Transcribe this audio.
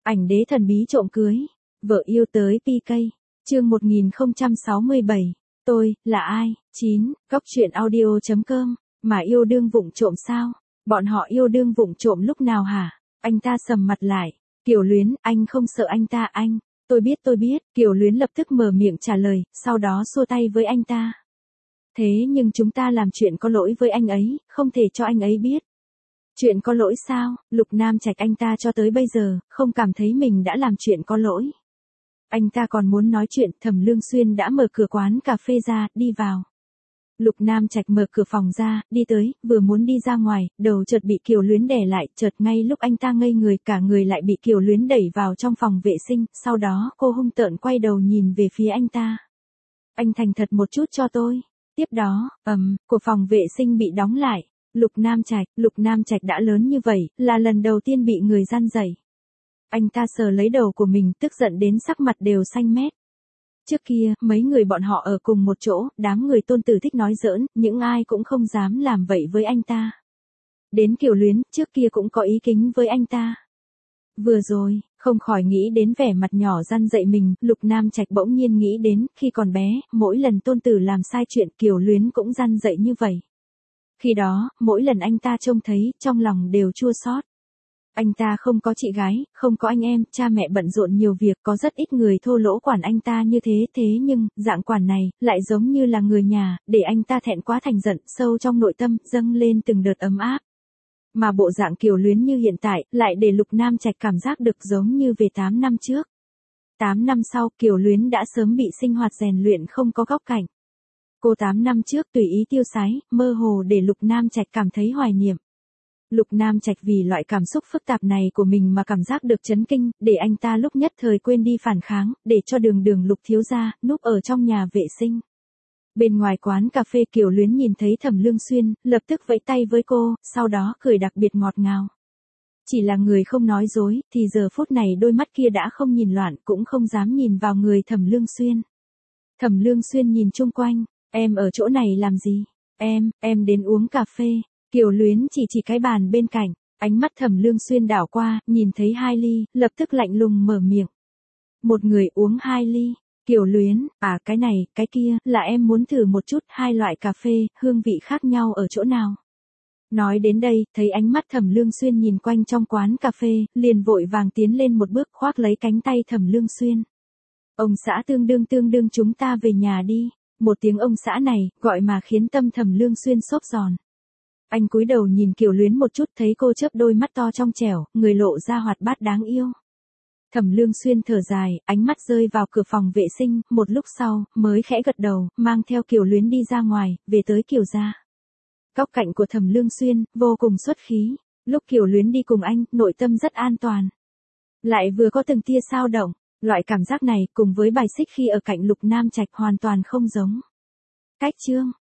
Ảnh đế thần bí trộm cưới. Vợ yêu tới PK. Chương 1067. Tôi, là ai? 9. Góc truyện audio.com. Mà yêu đương vụng trộm sao? Bọn họ yêu đương vụng trộm lúc nào hả? Anh ta sầm mặt lại. Kiều Luyến, anh không sợ anh ta anh. Tôi biết. Kiều Luyến lập tức mở miệng trả lời, sau đó xua tay với anh ta. Thế nhưng chúng ta làm chuyện có lỗi với anh ấy, không thể cho anh ấy biết. Chuyện có lỗi sao? Lục Nam Trạch anh ta cho tới bây giờ, không cảm thấy mình đã làm chuyện có lỗi. Anh ta còn muốn nói chuyện, Thẩm Lương Xuyên đã mở cửa quán cà phê ra, đi vào. Lục Nam Trạch mở cửa phòng ra, đi tới, vừa muốn đi ra ngoài, đầu chợt bị Kiều Luyến đè lại, chợt ngay lúc anh ta ngây người cả người lại bị Kiều Luyến đẩy vào trong phòng vệ sinh, sau đó cô hung tợn quay đầu nhìn về phía anh ta. Anh thành thật một chút cho tôi. Tiếp đó, của phòng vệ sinh bị đóng lại. Lục Nam Trạch đã lớn như vậy, là lần đầu tiên bị người gian dạy. Anh ta sờ lấy đầu của mình, tức giận đến sắc mặt đều xanh mét. Trước kia, mấy người bọn họ ở cùng một chỗ, đám người Tôn Tử thích nói giỡn, những ai cũng không dám làm vậy với anh ta. Đến Kiều Luyến, trước kia cũng có ý kính với anh ta. Vừa rồi, không khỏi nghĩ đến vẻ mặt nhỏ gian dạy mình, Lục Nam Trạch bỗng nhiên nghĩ đến, khi còn bé, mỗi lần Tôn Tử làm sai chuyện Kiều Luyến cũng gian dạy như vậy. Khi đó, mỗi lần anh ta trông thấy, trong lòng đều chua xót. Anh ta không có chị gái, không có anh em, cha mẹ bận rộn nhiều việc, có rất ít người thô lỗ quản anh ta như thế nhưng, dạng quản này, lại giống như là người nhà, để anh ta thẹn quá thành giận, sâu trong nội tâm, dâng lên từng đợt ấm áp. Mà bộ dạng Kiều Luyến như hiện tại, lại để Lục Nam Trạch cảm giác được giống như về 8 năm trước. 8 năm sau, Kiều Luyến đã sớm bị sinh hoạt rèn luyện không có góc cạnh. Cô 8 năm trước tùy ý tiêu sái, mơ hồ để Lục Nam Trạch cảm thấy hoài niệm. Lục Nam Trạch vì loại cảm xúc phức tạp này của mình mà cảm giác được chấn kinh, để anh ta lúc nhất thời quên đi phản kháng, để cho đường Lục thiếu gia, núp ở trong nhà vệ sinh. Bên ngoài quán cà phê Kiều Luyến nhìn thấy Thẩm Lương Xuyên, lập tức vẫy tay với cô, sau đó cười đặc biệt ngọt ngào. Chỉ là người không nói dối, thì giờ phút này đôi mắt kia đã không nhìn loạn, cũng không dám nhìn vào người Thẩm Lương Xuyên. Thẩm Lương Xuyên nhìn chung quanh, em ở chỗ này làm gì? Em đến uống cà phê. Kiều Luyến chỉ cái bàn bên cạnh, ánh mắt Thẩm Lương Xuyên đảo qua, nhìn thấy 2 ly, lập tức lạnh lùng mở miệng. Một người uống 2 ly. Kiều Luyến, cái này, cái kia, là em muốn thử một chút 2 loại cà phê, hương vị khác nhau ở chỗ nào. Nói đến đây, thấy ánh mắt Thẩm Lương Xuyên nhìn quanh trong quán cà phê, liền vội vàng tiến lên một bước khoác lấy cánh tay Thẩm Lương Xuyên. Ông xã tương đương chúng ta về nhà đi. Một tiếng ông xã này, gọi mà khiến tâm Thẩm Lương Xuyên xốp giòn. Anh cúi đầu nhìn Kiều Luyến một chút thấy cô chớp đôi mắt to trong trẻo, người lộ ra hoạt bát đáng yêu. Thẩm Lương Xuyên thở dài, ánh mắt rơi vào cửa phòng vệ sinh, một lúc sau, mới khẽ gật đầu, mang theo Kiều Luyến đi ra ngoài, về tới Kiều gia. Góc cạnh của Thẩm Lương Xuyên, vô cùng xuất khí. Lúc Kiều Luyến đi cùng anh, nội tâm rất an toàn. Lại vừa có từng tia dao động, loại cảm giác này, cùng với bài xích khi ở cạnh Lục Nam Trạch hoàn toàn không giống. Cách chương.